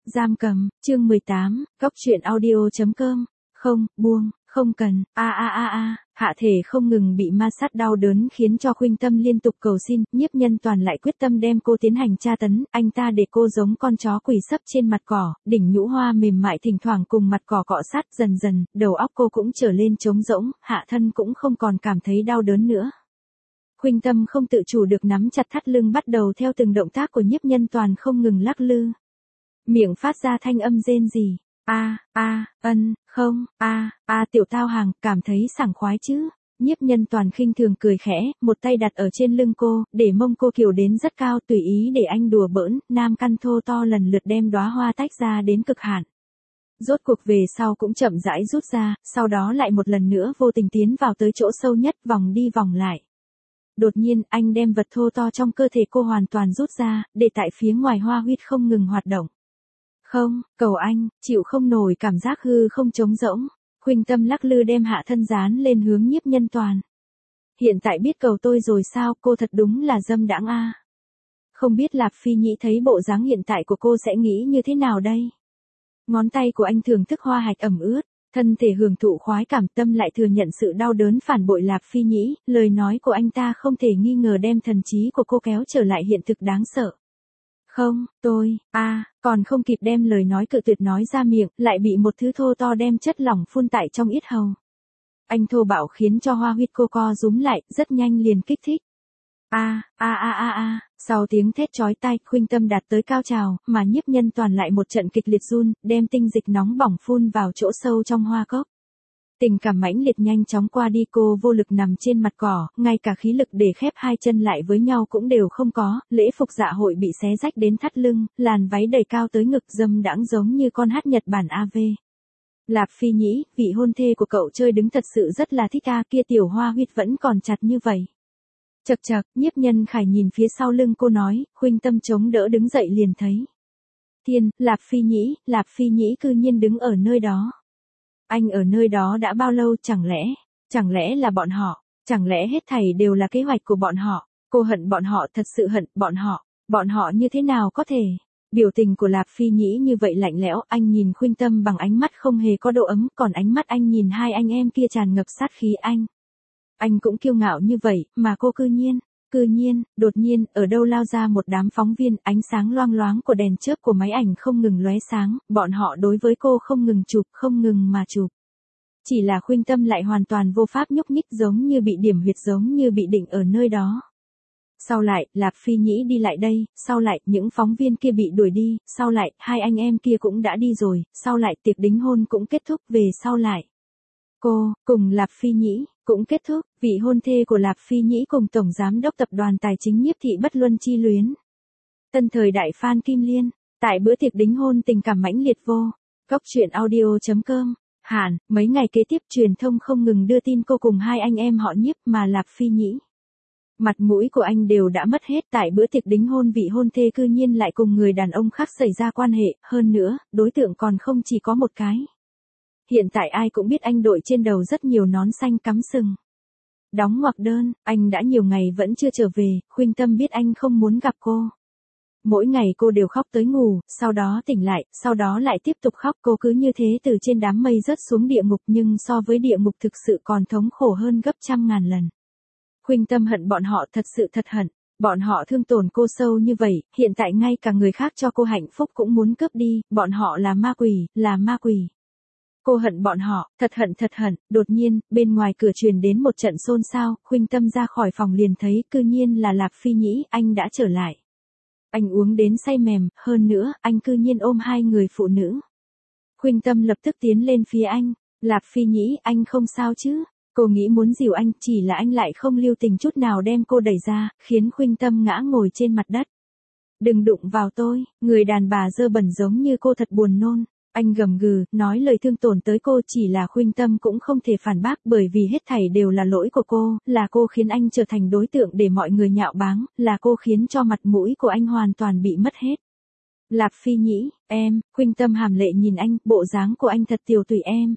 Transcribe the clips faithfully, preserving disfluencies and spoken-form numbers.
Giam cầm, chương mười tám, góc truyện audio.com, không, buông, không cần, a a a a, hạ thể không ngừng bị ma sát đau đớn khiến cho Khuynh Tâm liên tục cầu xin, Nhiếp Nhân Toàn lại quyết tâm đem cô tiến hành tra tấn, anh ta để cô giống con chó quỳ sấp trên mặt cỏ, đỉnh nhũ hoa mềm mại thỉnh thoảng cùng mặt cỏ cọ sát dần dần, đầu óc cô cũng trở lên trống rỗng, hạ thân cũng không còn cảm thấy đau đớn nữa. Khuynh Tâm không tự chủ được nắm chặt thắt lưng bắt đầu theo từng động tác của Nhiếp Nhân Toàn không ngừng lắc lư. Miệng phát ra thanh âm rên rỉ, a a, ân, không, a a tiểu tao hàng, cảm thấy sảng khoái chứ? Nhiếp Nhân Toàn khinh thường cười khẽ, một tay đặt ở trên lưng cô, để mông cô kiều đến rất cao tùy ý để anh đùa bỡn, nam căn thô to lần lượt đem đóa hoa tách ra đến cực hạn. Rốt cuộc về sau cũng chậm rãi rút ra, sau đó lại một lần nữa vô tình tiến vào tới chỗ sâu nhất vòng đi vòng lại. Đột nhiên, anh đem vật thô to trong cơ thể cô hoàn toàn rút ra, để tại phía ngoài hoa huyết không ngừng hoạt động. Không, cầu anh, chịu không nổi cảm giác hư không trống rỗng. Khuynh Tâm lắc lư đem hạ thân dán lên hướng Nhiếp Nhân Toàn. Hiện tại biết cầu tôi rồi sao, cô thật đúng là dâm đãng a. Không biết Lạp Phi Nhĩ thấy bộ dáng hiện tại của cô sẽ nghĩ như thế nào đây? Ngón tay của anh thưởng thức hoa hạch ẩm ướt, thân thể hưởng thụ khoái cảm, tâm lại thừa nhận sự đau đớn phản bội Lạp Phi Nhĩ, lời nói của anh ta không thể nghi ngờ đem thần trí của cô kéo trở lại hiện thực đáng sợ. Không, tôi, a, còn không kịp đem lời nói cự tuyệt nói ra miệng, lại bị một thứ thô to đem chất lỏng phun tại trong yết hầu. Anh thô bạo khiến cho hoa huyết cô co rúm lại, rất nhanh liền kích thích. A, a a a a, sau tiếng thét chói tai, Khuynh Tâm đạt tới cao trào, mà Nhiếp Nhân Toàn lại một trận kịch liệt run, đem tinh dịch nóng bỏng phun vào chỗ sâu trong hoa cốc. Tình cảm mãnh liệt nhanh chóng qua đi, cô vô lực nằm trên mặt cỏ, ngay cả khí lực để khép hai chân lại với nhau cũng đều không có, lễ phục dạ hội bị xé rách đến thắt lưng, làn váy đầy cao tới ngực dâm đãng giống như con hát Nhật Bản a vê. Lạp Phi Nhĩ, vị hôn thê của cậu chơi đứng thật sự rất là thích a, kia tiểu hoa huyết vẫn còn chặt như vậy. Chậc chậc, Nhiếp Nhân Khải nhìn phía sau lưng cô nói, Khuynh Tâm chống đỡ đứng dậy liền thấy. Thiên, Lạp Phi Nhĩ, Lạp Phi Nhĩ cư nhiên đứng ở nơi đó. Anh ở nơi đó đã bao lâu, chẳng lẽ, chẳng lẽ là bọn họ, chẳng lẽ hết thảy đều là kế hoạch của bọn họ, cô hận bọn họ, thật sự hận bọn họ, bọn họ như thế nào có thể. Biểu tình của Lạp Phi Nhĩ như vậy lạnh lẽo, anh nhìn Khuynh Tâm bằng ánh mắt không hề có độ ấm, còn ánh mắt anh nhìn hai anh em kia tràn ngập sát khí anh. Anh cũng kiêu ngạo như vậy, mà cô cư nhiên, cư nhiên, đột nhiên, ở đâu lao ra một đám phóng viên, ánh sáng loang loáng của đèn chớp của máy ảnh không ngừng lóe sáng, bọn họ đối với cô không ngừng chụp, không ngừng mà chụp. Chỉ là Khuynh Tâm lại hoàn toàn vô pháp nhúc nhích, giống như bị điểm huyệt, giống như bị định ở nơi đó. Sau lại, Lạp Phi Nhĩ đi lại đây, sau lại, những phóng viên kia bị đuổi đi, sau lại, hai anh em kia cũng đã đi rồi, sau lại, tiệc đính hôn cũng kết thúc, về sau lại. Cô, cùng Lạp Phi Nhĩ, cũng kết thúc, vị hôn thê của Lạp Phi Nhĩ cùng Tổng Giám đốc Tập đoàn Tài chính Nhiếp Thị bất luân chi luyến. Tân thời đại Phan Kim Liên, tại bữa tiệc đính hôn tình cảm mãnh liệt vô. Góc truyện audio.com, Hàn, mấy ngày kế tiếp truyền thông không ngừng đưa tin cô cùng hai anh em họ Nhiếp mà Lạp Phi Nhĩ. Mặt mũi của anh đều đã mất hết, tại bữa tiệc đính hôn vị hôn thê cư nhiên lại cùng người đàn ông khác xảy ra quan hệ, hơn nữa, đối tượng còn không chỉ có một cái. Hiện tại ai cũng biết anh đội trên đầu rất nhiều nón xanh cắm sừng. Đóng ngoặc đơn, anh đã nhiều ngày vẫn chưa trở về, Khuynh Tâm biết anh không muốn gặp cô. Mỗi ngày cô đều khóc tới ngủ, sau đó tỉnh lại, sau đó lại tiếp tục khóc, cô cứ như thế từ trên đám mây rớt xuống địa ngục, nhưng so với địa ngục thực sự còn thống khổ hơn gấp trăm ngàn lần. Khuynh Tâm hận bọn họ, thật sự thật hận, bọn họ thương tổn cô sâu như vậy, hiện tại ngay cả người khác cho cô hạnh phúc cũng muốn cướp đi, bọn họ là ma quỷ, là ma quỷ. Cô hận bọn họ, thật hận thật hận, đột nhiên, bên ngoài cửa truyền đến một trận xôn xao, Khuynh Tâm ra khỏi phòng liền thấy, cư nhiên là Lạp Phi Nhĩ, anh đã trở lại. Anh uống đến say mềm, hơn nữa, anh cư nhiên ôm hai người phụ nữ. Khuynh Tâm lập tức tiến lên phía anh, Lạp Phi Nhĩ, anh không sao chứ? Cô nghĩ muốn dìu anh, chỉ là anh lại không lưu tình chút nào đem cô đẩy ra, khiến Khuynh Tâm ngã ngồi trên mặt đất. Đừng đụng vào tôi, người đàn bà dơ bẩn giống như cô thật buồn nôn. Anh gầm gừ, nói lời thương tổn tới cô, chỉ là Khuynh Tâm cũng không thể phản bác, bởi vì hết thảy đều là lỗi của cô, là cô khiến anh trở thành đối tượng để mọi người nhạo báng, là cô khiến cho mặt mũi của anh hoàn toàn bị mất hết. Lạp Phi Nhĩ, em, Khuynh Tâm hàm lệ nhìn anh, bộ dáng của anh thật tiều tụy em.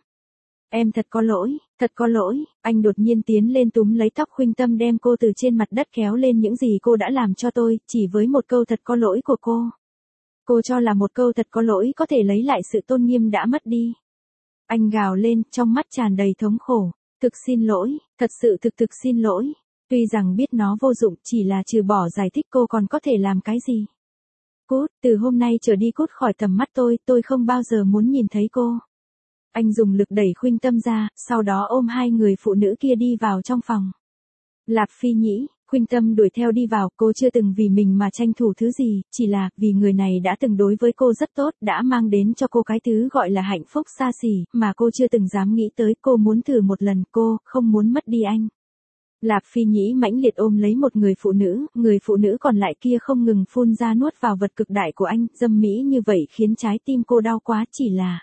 Em thật có lỗi, thật có lỗi, anh đột nhiên tiến lên túm lấy tóc Khuynh Tâm đem cô từ trên mặt đất kéo lên, những gì cô đã làm cho tôi, chỉ với một câu thật có lỗi của cô. Cô cho là một câu thật có lỗi có thể lấy lại sự tôn nghiêm đã mất đi. Anh gào lên, trong mắt tràn đầy thống khổ. Thực xin lỗi, thật sự thực thực xin lỗi. Tuy rằng biết nó vô dụng, chỉ là trừ bỏ giải thích cô còn có thể làm cái gì. Cút, từ hôm nay trở đi cút khỏi tầm mắt tôi, tôi không bao giờ muốn nhìn thấy cô. Anh dùng lực đẩy Khuynh Tâm ra, sau đó ôm hai người phụ nữ kia đi vào trong phòng. Lạp Phi Nhĩ, Khuynh Tâm đuổi theo đi vào, cô chưa từng vì mình mà tranh thủ thứ gì, chỉ là vì người này đã từng đối với cô rất tốt, đã mang đến cho cô cái thứ gọi là hạnh phúc xa xỉ, mà cô chưa từng dám nghĩ tới, cô muốn thử một lần, cô không muốn mất đi anh. Lạp Phi Nhĩ mãnh liệt ôm lấy một người phụ nữ, người phụ nữ còn lại kia không ngừng phun ra nuốt vào vật cực đại của anh, dâm mỹ như vậy khiến trái tim cô đau quá, chỉ là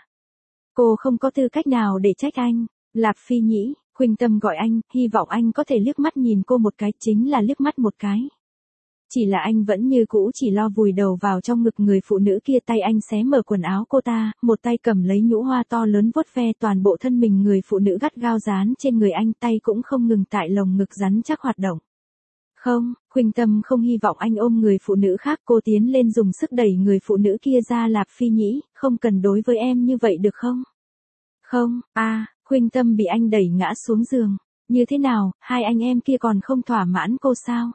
cô không có tư cách nào để trách anh. Lạp Phi Nhĩ, Khuynh Tâm gọi anh, hy vọng anh có thể liếc mắt nhìn cô một cái, chính là liếc mắt một cái. Chỉ là anh vẫn như cũ chỉ lo vùi đầu vào trong ngực người phụ nữ kia, tay anh xé mở quần áo cô ta, một tay cầm lấy nhũ hoa to lớn vuốt ve toàn bộ thân mình người phụ nữ gắt gao dán trên người anh, tay cũng không ngừng tại lồng ngực rắn chắc hoạt động. Không, Khuynh Tâm không hy vọng anh ôm người phụ nữ khác, cô tiến lên dùng sức đẩy người phụ nữ kia ra. Lạp Phi Nhĩ, không cần đối với em như vậy được không? Không, a à, Khuynh Tâm bị anh đẩy ngã xuống giường. Như thế nào, hai anh em kia còn không thỏa mãn cô sao?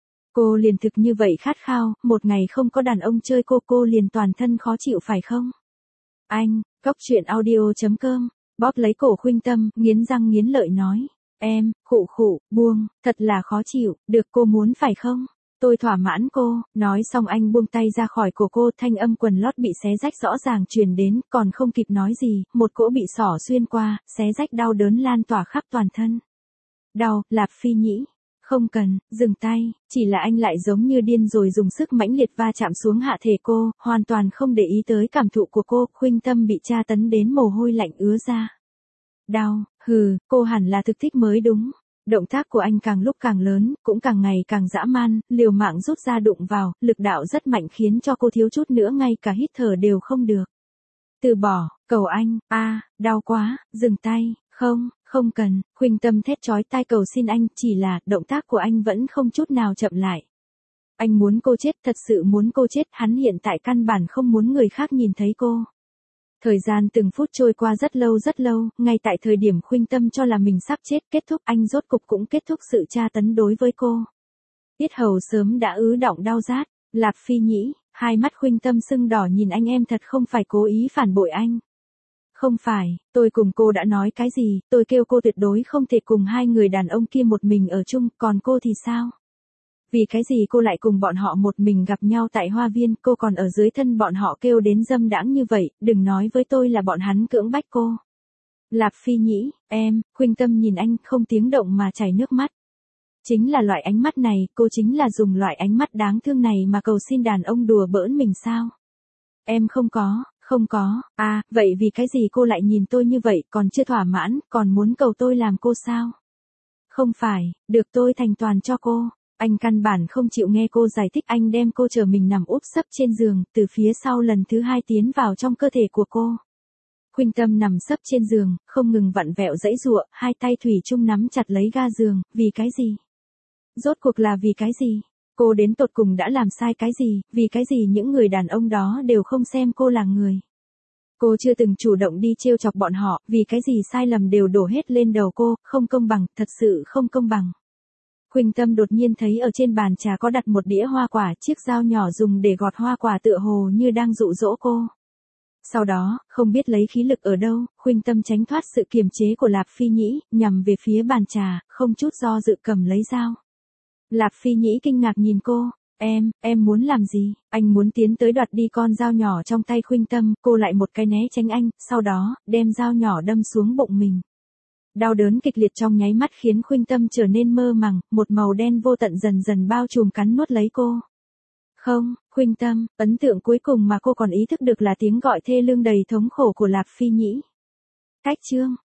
Cô liền thực như vậy khát khao, một ngày không có đàn ông chơi cô, cô liền toàn thân khó chịu phải không? Anh, Cóc Truyện Audio chấm com, bóp lấy cổ Khuynh Tâm, nghiến răng nghiến lợi nói. Em, khụ khụ, buông, thật là khó chịu, được cô muốn phải không? Tôi thỏa mãn cô, nói xong anh buông tay ra khỏi cổ cô, thanh âm quần lót bị xé rách rõ ràng truyền đến, còn không kịp nói gì, một cỗ bị xỏ xuyên qua, xé rách đau đớn lan tỏa khắp toàn thân. Đau, Lạp Phi Nhĩ. Không cần, dừng tay, chỉ là anh lại giống như điên rồi dùng sức mãnh liệt va chạm xuống hạ thể cô, hoàn toàn không để ý tới cảm thụ của cô. Khuynh Tâm bị tra tấn đến mồ hôi lạnh ứa ra. Đau, hừ, cô hẳn là thực thích mới đúng. Động tác của anh càng lúc càng lớn, cũng càng ngày càng dã man, liều mạng rút ra đụng vào, lực đạo rất mạnh khiến cho cô thiếu chút nữa ngay cả hít thở đều không được. Từ bỏ, cầu anh, a, đau quá, dừng tay, không, không cần. Khuynh Tâm thét chói tai cầu xin anh, chỉ là động tác của anh vẫn không chút nào chậm lại. Anh muốn cô chết, thật sự muốn cô chết, hắn hiện tại căn bản không muốn người khác nhìn thấy cô. Thời gian từng phút trôi qua rất lâu rất lâu, ngay tại thời điểm Khuynh Tâm cho là mình sắp chết kết thúc, anh rốt cục cũng kết thúc sự tra tấn đối với cô. Tiết hầu sớm đã ứ đọng đau rát. Lạp Phi Nhĩ, hai mắt Khuynh Tâm sưng đỏ nhìn anh, em thật không phải cố ý phản bội anh. Không phải, tôi cùng cô đã nói cái gì, tôi kêu cô tuyệt đối không thể cùng hai người đàn ông kia một mình ở chung, còn cô thì sao? Vì cái gì cô lại cùng bọn họ một mình gặp nhau tại hoa viên, cô còn ở dưới thân bọn họ kêu đến dâm đãng như vậy, đừng nói với tôi là bọn hắn cưỡng bách cô. Lạp Phi Nhĩ, em, Khuynh Tâm nhìn anh không tiếng động mà chảy nước mắt. Chính là loại ánh mắt này, cô chính là dùng loại ánh mắt đáng thương này mà cầu xin đàn ông đùa bỡn mình sao? Em không có, không có, à, vậy vì cái gì cô lại nhìn tôi như vậy, còn chưa thỏa mãn, còn muốn cầu tôi làm cô sao? Không phải, được tôi thành toàn cho cô. Anh căn bản không chịu nghe cô giải thích, anh đem cô chờ mình nằm úp sấp trên giường, từ phía sau lần thứ hai tiến vào trong cơ thể của cô. Khuynh Tâm nằm sấp trên giường, không ngừng vặn vẹo giãy giụa, hai tay thủy chung nắm chặt lấy ga giường, vì cái gì? Rốt cuộc là vì cái gì? Cô đến tột cùng đã làm sai cái gì, vì cái gì những người đàn ông đó đều không xem cô là người? Cô chưa từng chủ động đi trêu chọc bọn họ, vì cái gì sai lầm đều đổ hết lên đầu cô, không công bằng, thật sự không công bằng. Khuynh Tâm đột nhiên thấy ở trên bàn trà có đặt một đĩa hoa quả, chiếc dao nhỏ dùng để gọt hoa quả tựa hồ như đang dụ dỗ cô. Sau đó, không biết lấy khí lực ở đâu, Khuynh Tâm tránh thoát sự kiềm chế của Lạp Phi Nhĩ, nhằm về phía bàn trà, không chút do dự cầm lấy dao. Lạp Phi Nhĩ kinh ngạc nhìn cô, em, em muốn làm gì? Anh muốn tiến tới đoạt đi con dao nhỏ trong tay Khuynh Tâm, cô lại một cái né tránh anh, sau đó, đem dao nhỏ đâm xuống bụng mình. Đau đớn kịch liệt trong nháy mắt khiến Khuynh Tâm trở nên mơ màng, một màu đen vô tận dần dần bao trùm cắn nuốt lấy cô. Không, Khuynh Tâm, ấn tượng cuối cùng mà cô còn ý thức được là tiếng gọi thê lương đầy thống khổ của Lạp Phi Nhĩ. Cách chương